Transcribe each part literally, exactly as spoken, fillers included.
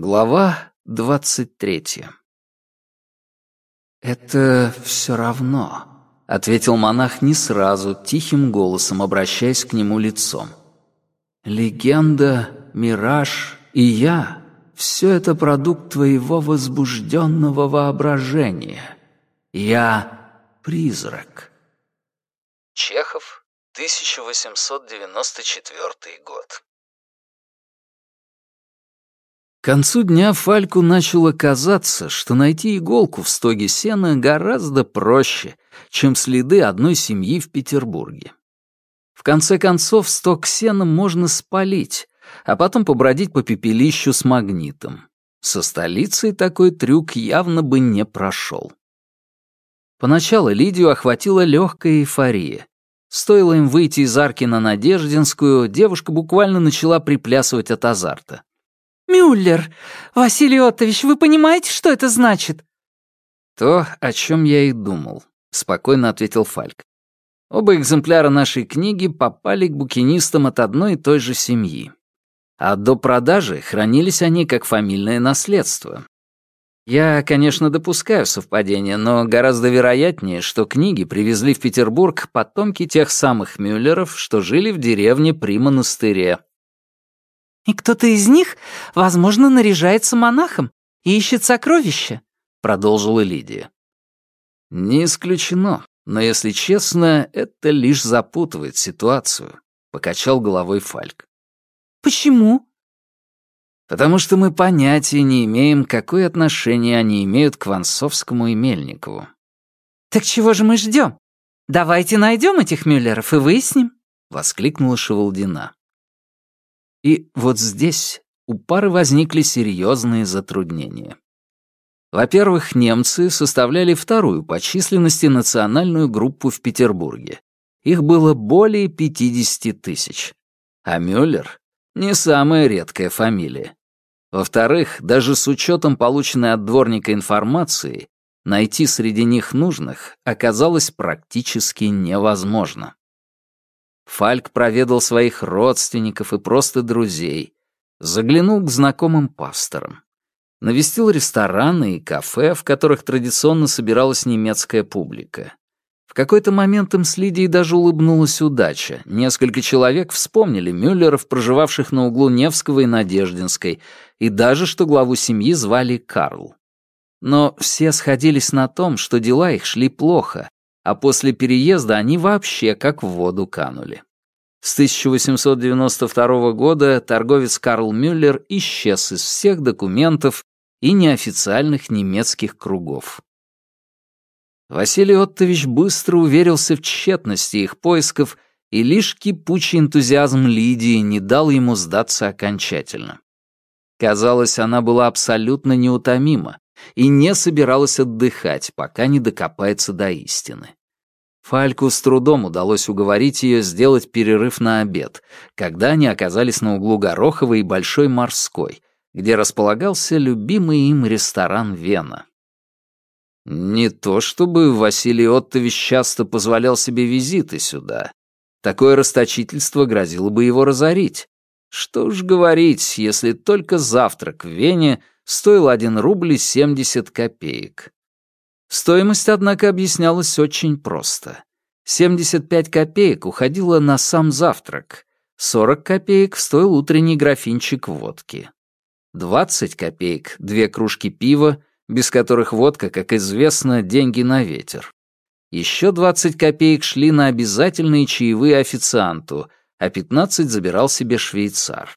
Глава двадцать третья. «Это все равно», — ответил монах не сразу, тихим голосом, обращаясь к нему лицом. «Легенда, мираж и я — все это продукт твоего возбужденного воображения. Я — призрак». Чехов, тысяча восемьсот девяносто четвёртый год. К концу дня Фальку начало казаться, что найти иголку в стоге сена гораздо проще, чем следы одной семьи в Петербурге. В конце концов, стог сена можно спалить, а потом побродить по пепелищу с магнитом. Со столицей такой трюк явно бы не прошел. Поначалу Лидию охватила легкая эйфория. Стоило им выйти из арки на Надеждинскую, девушка буквально начала приплясывать от азарта. «Мюллер! Василий Оттович, вы понимаете, что это значит?» «То, о чем я и думал», — спокойно ответил Фальк. «Оба экземпляра нашей книги попали к букинистам от одной и той же семьи. А до продажи хранились они как фамильное наследство. Я, конечно, допускаю совпадение, но гораздо вероятнее, что книги привезли в Петербург потомки тех самых Мюллеров, что жили в деревне при монастыре». «И кто-то из них, возможно, наряжается монахом и ищет сокровища», — продолжила Лидия. «Не исключено, но, если честно, это лишь запутывает ситуацию», — покачал головой Фальк. «Почему?» «Потому что мы понятия не имеем, какое отношение они имеют к Ванцовскому и Мельникову». «Так чего же мы ждем? Давайте найдем этих Мюллеров и выясним», — воскликнула Шевалдина. И вот здесь у пары возникли серьезные затруднения. Во-первых, немцы составляли вторую по численности национальную группу в Петербурге. Их было более пятидесяти тысяч. А Мюллер — не самая редкая фамилия. Во-вторых, даже с учетом полученной от дворника информации, найти среди них нужных оказалось практически невозможно. Фальк проведал своих родственников и просто друзей, заглянул к знакомым пасторам, навестил рестораны и кафе, в которых традиционно собиралась немецкая публика. В какой-то момент им с Лидией даже улыбнулась удача. Несколько человек вспомнили Мюллеров, проживавших на углу Невского и Надеждинской, и даже, что главу семьи звали Карл. Но все сходились на том, что дела их шли плохо, а после переезда они вообще как в воду канули. С тысяча восемьсот девяносто второго года торговец Карл Мюллер исчез из всех документов и неофициальных немецких кругов. Василий Оттович быстро уверился в тщетности их поисков, и лишь кипучий энтузиазм Лидии не дал ему сдаться окончательно. Казалось, она была абсолютно неутомима и не собиралась отдыхать, пока не докопается до истины. Фальку с трудом удалось уговорить ее сделать перерыв на обед, когда они оказались на углу Гороховой и Большой Морской, где располагался любимый им ресторан «Вена». Не то чтобы Василий Оттович часто позволял себе визиты сюда. Такое расточительство грозило бы его разорить. Что уж говорить, если только завтрак в Вене стоил один рубль семьдесят копеек. Стоимость, однако, объяснялась очень просто. семьдесят пять копеек уходило на сам завтрак, сорок копеек стоил утренний графинчик водки. двадцать копеек — две кружки пива, без которых водка, как известно, деньги на ветер. Еще двадцать копеек шли на обязательные чаевые официанту, а пятнадцать забирал себе швейцар.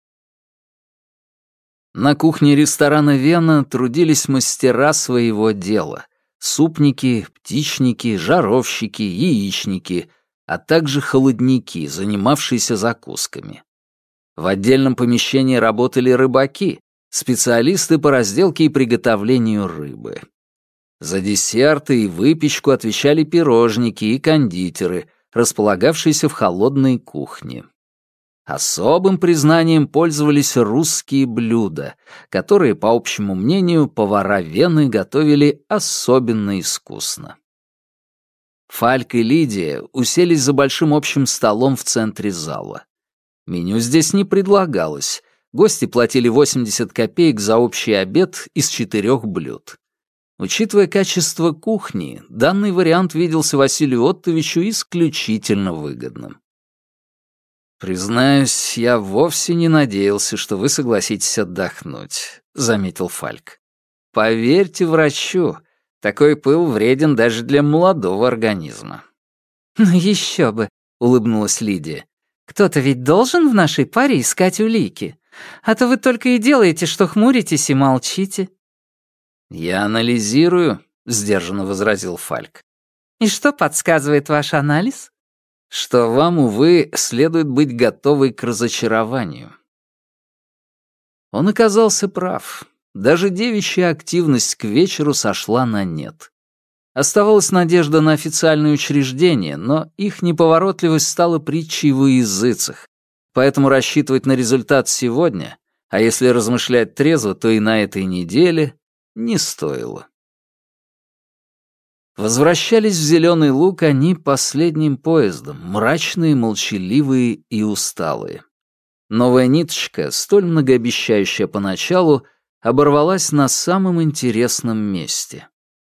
На кухне ресторана «Вена» трудились мастера своего дела — супники, птичники, жаровщики, яичники, а также холодники, занимавшиеся закусками. В отдельном помещении работали рыбаки, специалисты по разделке и приготовлению рыбы. За десерты и выпечку отвечали пирожники и кондитеры, располагавшиеся в холодной кухне. Особым признанием пользовались русские блюда, которые, по общему мнению, повара Вены готовили особенно искусно. Фальк и Лидия уселись за большим общим столом в центре зала. Меню здесь не предлагалось. Гости платили восемьдесят копеек за общий обед из четырех блюд. Учитывая качество кухни, данный вариант виделся Василию Оттовичу исключительно выгодным. «Признаюсь, я вовсе не надеялся, что вы согласитесь отдохнуть», — заметил Фальк. «Поверьте врачу, такой пыл вреден даже для молодого организма». «Ну еще бы», — улыбнулась Лидия. «Кто-то ведь должен в нашей паре искать улики. А то вы только и делаете, что хмуритесь и молчите». «Я анализирую», — сдержанно возразил Фальк. «И что подсказывает ваш анализ?» «Что вам, увы, следует быть готовой к разочарованию». Он оказался прав. Даже девичья активность к вечеру сошла на нет. Оставалась надежда на официальные учреждения, но их неповоротливость стала притчей во языцах, поэтому рассчитывать на результат сегодня, а если размышлять трезво, то и на этой неделе, не стоило. Возвращались в Зеленый Луг они последним поездом, мрачные, молчаливые и усталые. Новая ниточка, столь многообещающая поначалу, оборвалась на самом интересном месте.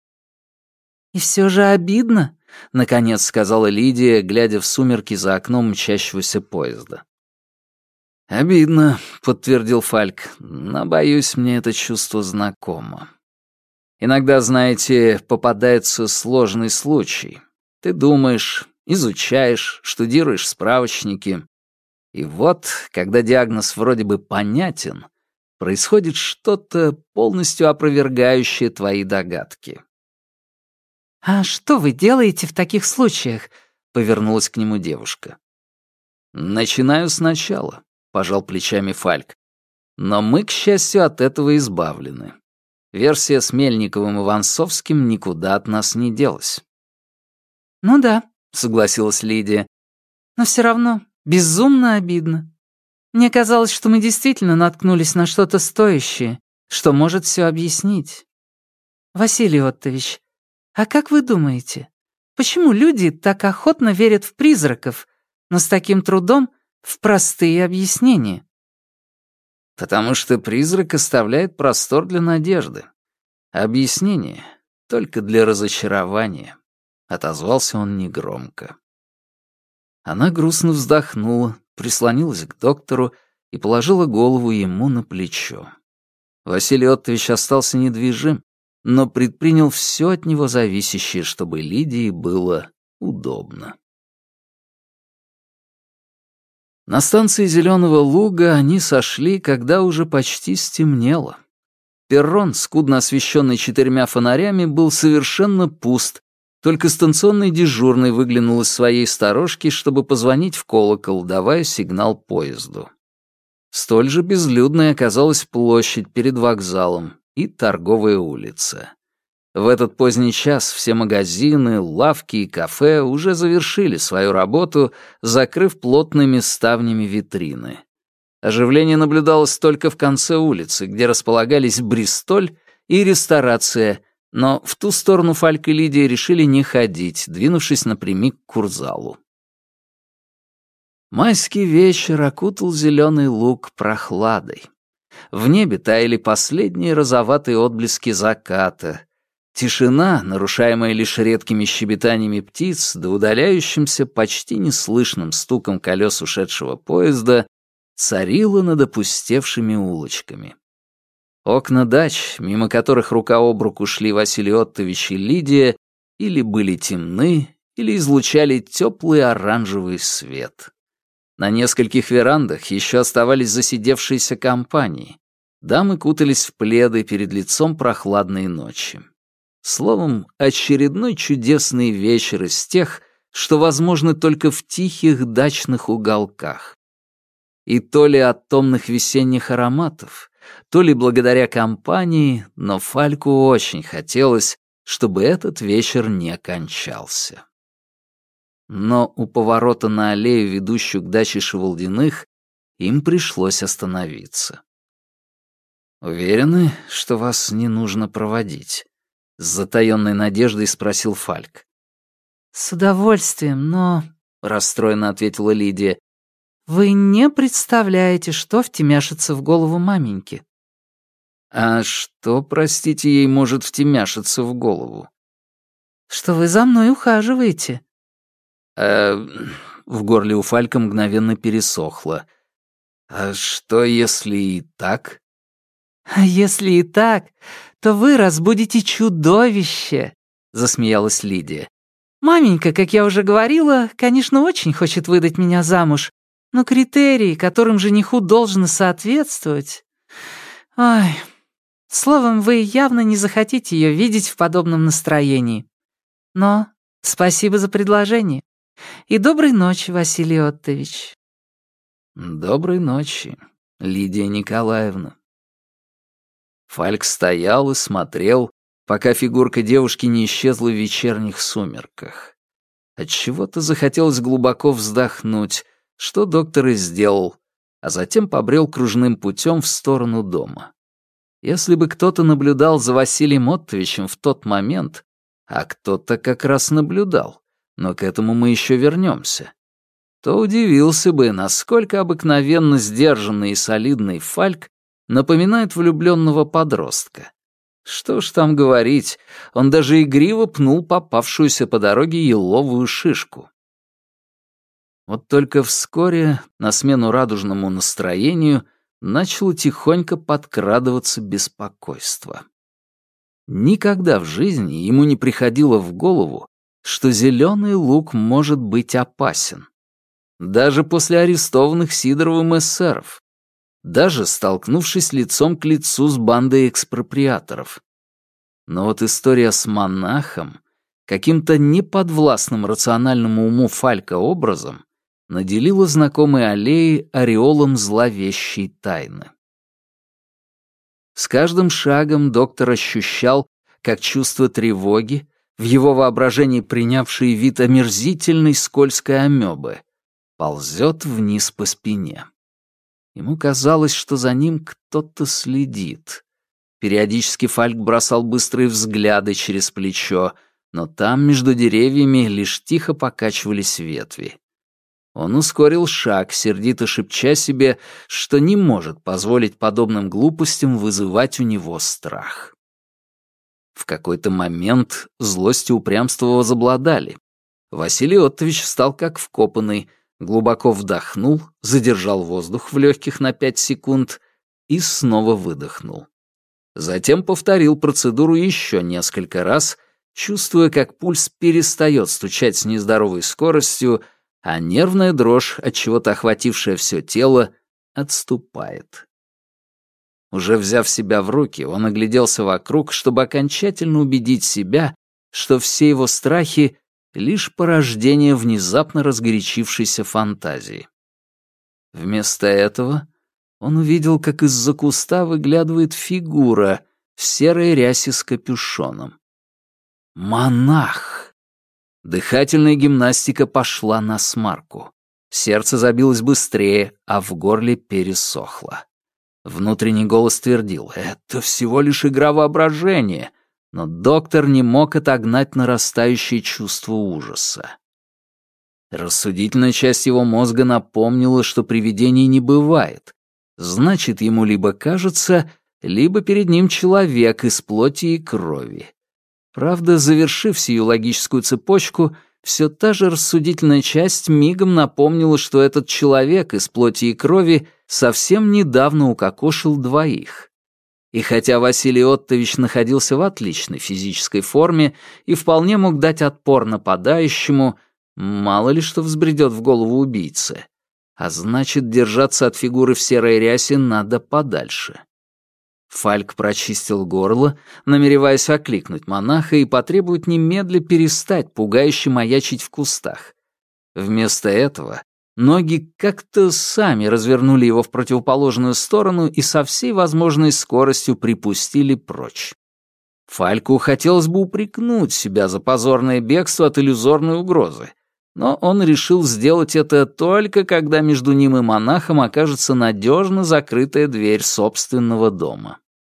«И все же обидно», — наконец сказала Лидия, глядя в сумерки за окном мчащегося поезда. «Обидно», — подтвердил Фальк, — «но, боюсь, мне это чувство знакомо. Иногда, знаете, попадается сложный случай. Ты думаешь, изучаешь, штудируешь справочники, и вот, когда диагноз вроде бы понятен, происходит что-то, полностью опровергающее твои догадки». «А что вы делаете в таких случаях?» — повернулась к нему девушка. «Начинаю сначала», — пожал плечами Фальк. «Но мы, к счастью, от этого избавлены. Версия с Мельниковым и Ванцовским никуда от нас не делась». «Ну да», — согласилась Лидия. «но все равно безумно обидно. Мне казалось, что мы действительно наткнулись на что-то стоящее, что может все объяснить. Василий Оттович, а как вы думаете, почему люди так охотно верят в призраков, но с таким трудом в простые объяснения?» «Потому что призрак оставляет простор для надежды. Объяснение только для разочарования», — отозвался он негромко. Она грустно вздохнула, прислонилась к доктору и положила голову ему на плечо. Василий Оттович остался недвижим, но предпринял все от него зависящее, чтобы Лидии было удобно. На станции Зеленого Луга они сошли, когда уже почти стемнело. Перрон, скудно освещенный четырьмя фонарями, был совершенно пуст, только станционный дежурный выглянул из своей сторожки, чтобы позвонить в колокол, давая сигнал поезду. Столь же безлюдной оказалась площадь перед вокзалом и торговая улица. В этот поздний час все магазины, лавки и кафе уже завершили свою работу, закрыв плотными ставнями витрины. Оживление наблюдалось только в конце улицы, где располагались Бристоль и ресторация, но в ту сторону Фальк и Лидия решили не ходить, двинувшись напрямик к Курзалу. Майский вечер окутал Зеленый Луг прохладой. В небе таяли последние розоватые отблески заката. Тишина, нарушаемая лишь редкими щебетаниями птиц да удаляющимся почти неслышным стуком колес ушедшего поезда, царила над опустевшими улочками. Окна дач, мимо которых рука об руку шли Василий Оттович и Лидия, или были темны, или излучали теплый оранжевый свет. На нескольких верандах еще оставались засидевшиеся компании. Дамы кутались в пледы перед лицом прохладной ночи. Словом, очередной чудесный вечер из тех, что возможны только в тихих дачных уголках. И то ли от томных весенних ароматов, то ли благодаря компании, но Фальку очень хотелось, чтобы этот вечер не кончался. Но у поворота на аллею, ведущую к даче Шевалдиных, им пришлось остановиться. «Уверены, что вас не нужно проводить?» — с затаённой надеждой спросил Фальк. «С удовольствием, но...» — расстроенно ответила Лидия. Вы не представляете, что втемяшится в голову маменьки. А что, простите, ей может втемяшиться в голову? Что вы за мной ухаживаете. Э, в горле у Фалька мгновенно пересохло. А что, если и так? А если и так, то вы разбудите чудовище, засмеялась Лидия. Маменька, как я уже говорила, конечно, очень хочет выдать меня замуж, но критерии, которым жениху должно соответствовать... Ой, словом, вы явно не захотите ее видеть в подобном настроении. Но спасибо за предложение. И доброй ночи, Василий Оттович. Доброй ночи, Лидия Николаевна. Фальк стоял и смотрел, пока фигурка девушки не исчезла в вечерних сумерках. Отчего-то захотелось глубоко вздохнуть, что доктор и сделал, а затем побрел кружным путем в сторону дома. Если бы кто-то наблюдал за Василием Оттовичем в тот момент, а кто-то как раз наблюдал, но к этому мы еще вернемся, то удивился бы, насколько обыкновенно сдержанный и солидный Фальк напоминает влюбленного подростка. Что ж там говорить, он даже игриво пнул попавшуюся по дороге еловую шишку. Вот только вскоре, на смену радужному настроению, начало тихонько подкрадываться беспокойство. Никогда в жизни ему не приходило в голову, что зеленый лук может быть опасен. Даже после арестованных Сидоровым эсеров. Даже столкнувшись лицом к лицу с бандой экспроприаторов. Но вот история с монахом, каким-то неподвластным рациональному уму Фалька образом, наделила знакомые аллеи ореолом зловещей тайны. С каждым шагом доктор ощущал, как чувство тревоги, в его воображении принявшее вид омерзительной скользкой амебы, ползет вниз по спине. Ему казалось, что за ним кто-то следит. Периодически Фальк бросал быстрые взгляды через плечо, но там, между деревьями, лишь тихо покачивались ветви. Он ускорил шаг, сердито шепча себе, что не может позволить подобным глупостям вызывать у него страх. В какой-то момент злость и упрямство возобладали. Василий Оттович встал как вкопанный, глубоко вдохнул, задержал воздух в легких на пять секунд и снова выдохнул. Затем повторил процедуру еще несколько раз, чувствуя, как пульс перестает стучать с нездоровой скоростью, а нервная дрожь, отчего-то охватившая все тело, отступает. Уже взяв себя в руки, он огляделся вокруг, чтобы окончательно убедить себя, что все его страхи — лишь порождение внезапно разгорячившейся фантазии. Вместо этого он увидел, как из-за куста выглядывает фигура в серой рясе с капюшоном. Монах! Дыхательная гимнастика пошла насмарку. Сердце забилось быстрее, а в горле пересохло. Внутренний голос твердил: «Это всего лишь игра воображения», но доктор не мог отогнать нарастающее чувство ужаса. Рассудительная часть его мозга напомнила, что привидений не бывает. Значит, ему либо кажется, либо перед ним человек из плоти и крови. Правда, завершив сию логическую цепочку, все та же рассудительная часть мигом напомнила, что этот человек из плоти и крови совсем недавно укокошил двоих. И хотя Василий Оттович находился в отличной физической форме и вполне мог дать отпор нападающему, мало ли что взбредет в голову убийцы. А значит, держаться от фигуры в серой рясе надо подальше. Фальк прочистил горло, намереваясь окликнуть монаха и потребовать немедля перестать пугающе маячить в кустах. Вместо этого ноги как-то сами развернули его в противоположную сторону и со всей возможной скоростью припустили прочь. Фальку хотелось бы упрекнуть себя за позорное бегство от иллюзорной угрозы, но он решил сделать это только когда между ним и монахом окажется надежно закрытая дверь собственного дома.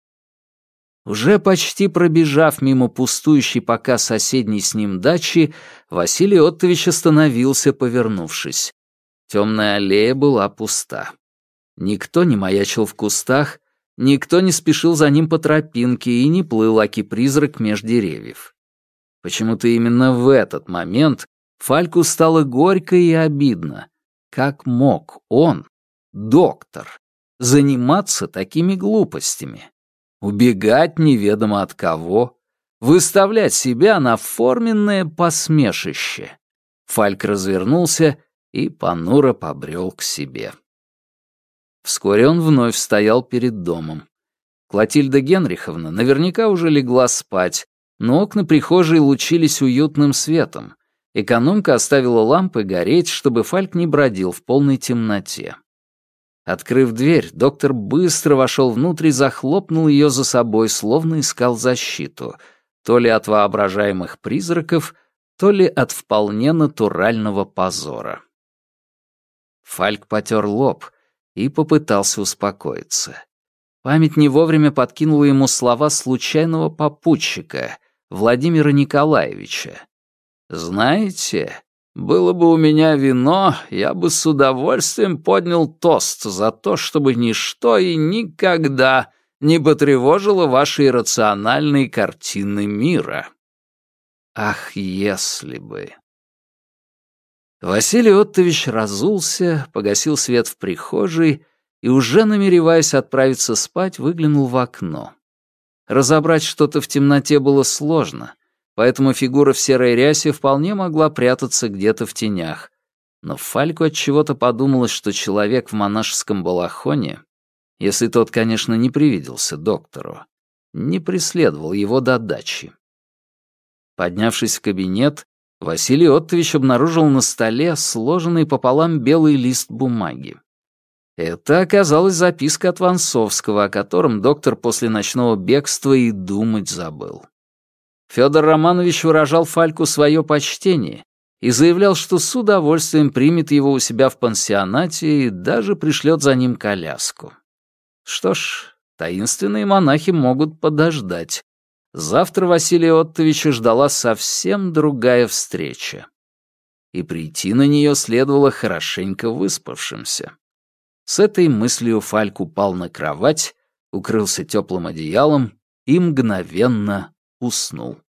Уже почти пробежав мимо пустующей пока соседней с ним дачи, Василий Оттович остановился, повернувшись. Темная аллея была пуста. Никто не маячил в кустах, никто не спешил за ним по тропинке и не плыл аки-призрак меж деревьев. Почему-то именно в этот момент Фальку стало горько и обидно. Как мог он, доктор, заниматься такими глупостями? Убегать неведомо от кого? Выставлять себя на форменное посмешище? Фальк развернулся и понуро побрел к себе. Вскоре он вновь стоял перед домом. Клотильда Генриховна наверняка уже легла спать, но окна прихожей лучились уютным светом. Экономка оставила лампы гореть, чтобы Фальк не бродил в полной темноте. Открыв дверь, доктор быстро вошел внутрь и захлопнул ее за собой, словно искал защиту, то ли от воображаемых призраков, то ли от вполне натурального позора. Фальк потер лоб и попытался успокоиться. Память не вовремя подкинула ему слова случайного попутчика, Владимира Николаевича. «Знаете, было бы у меня вино, я бы с удовольствием поднял тост за то, чтобы ничто и никогда не потревожило ваши иррациональные картины мира». Ах, если бы... Василий Оттович разулся, погасил свет в прихожей и, уже намереваясь отправиться спать, выглянул в окно. Разобрать что-то в темноте было сложно, поэтому фигура в серой рясе вполне могла прятаться где-то в тенях. Но Фальку отчего-то подумалось, что человек в монашеском балахоне, если тот, конечно, не привиделся доктору, не преследовал его до дачи. Поднявшись в кабинет, Василий Оттович обнаружил на столе сложенный пополам белый лист бумаги. Это оказалась записка от Вонцовского, о котором доктор после ночного бегства и думать забыл. Федор Романович выражал Фальку свое почтение и заявлял, что с удовольствием примет его у себя в пансионате и даже пришлет за ним коляску. Что ж, таинственные монахи могут подождать. Завтра Василия Оттовича ждала совсем другая встреча. И прийти на нее следовало хорошенько выспавшимся. С этой мыслью Фальк упал на кровать, укрылся теплым одеялом и мгновенно уснул.